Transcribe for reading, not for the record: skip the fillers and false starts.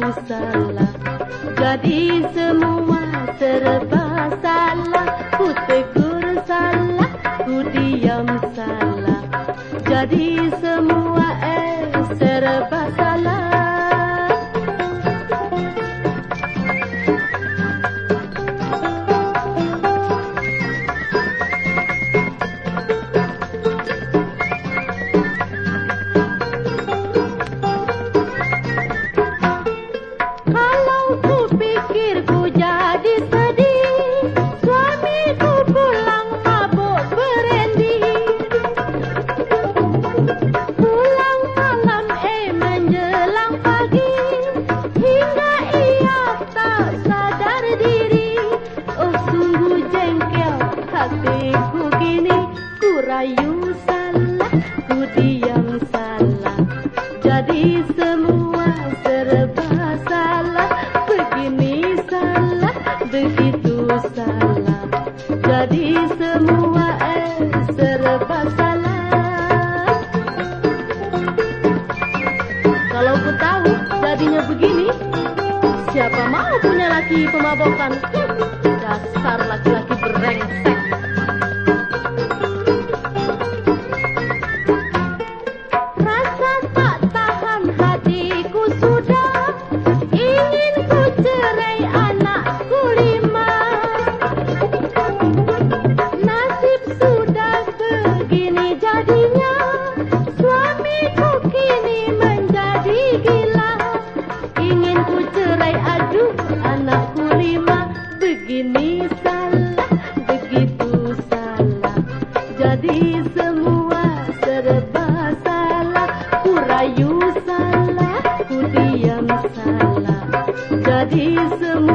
salah. Jadi semua serba salah. Ku tegur salah, ku diam salah. Jadi semua serba salah. Hatiku kini ku rayu salah, ku diam salah. Jadi semua serba salah. Begini salah, begitu salah. Jadi semua serba salah. Kalau ku tahu jadinya begini, siapa mau punya laki pemabokan? Dasar laki-laki brengsek. Begini salah, begitu salah. Jadi semua serba salah. Ku rayu salah, ku diam salah. Jadi semua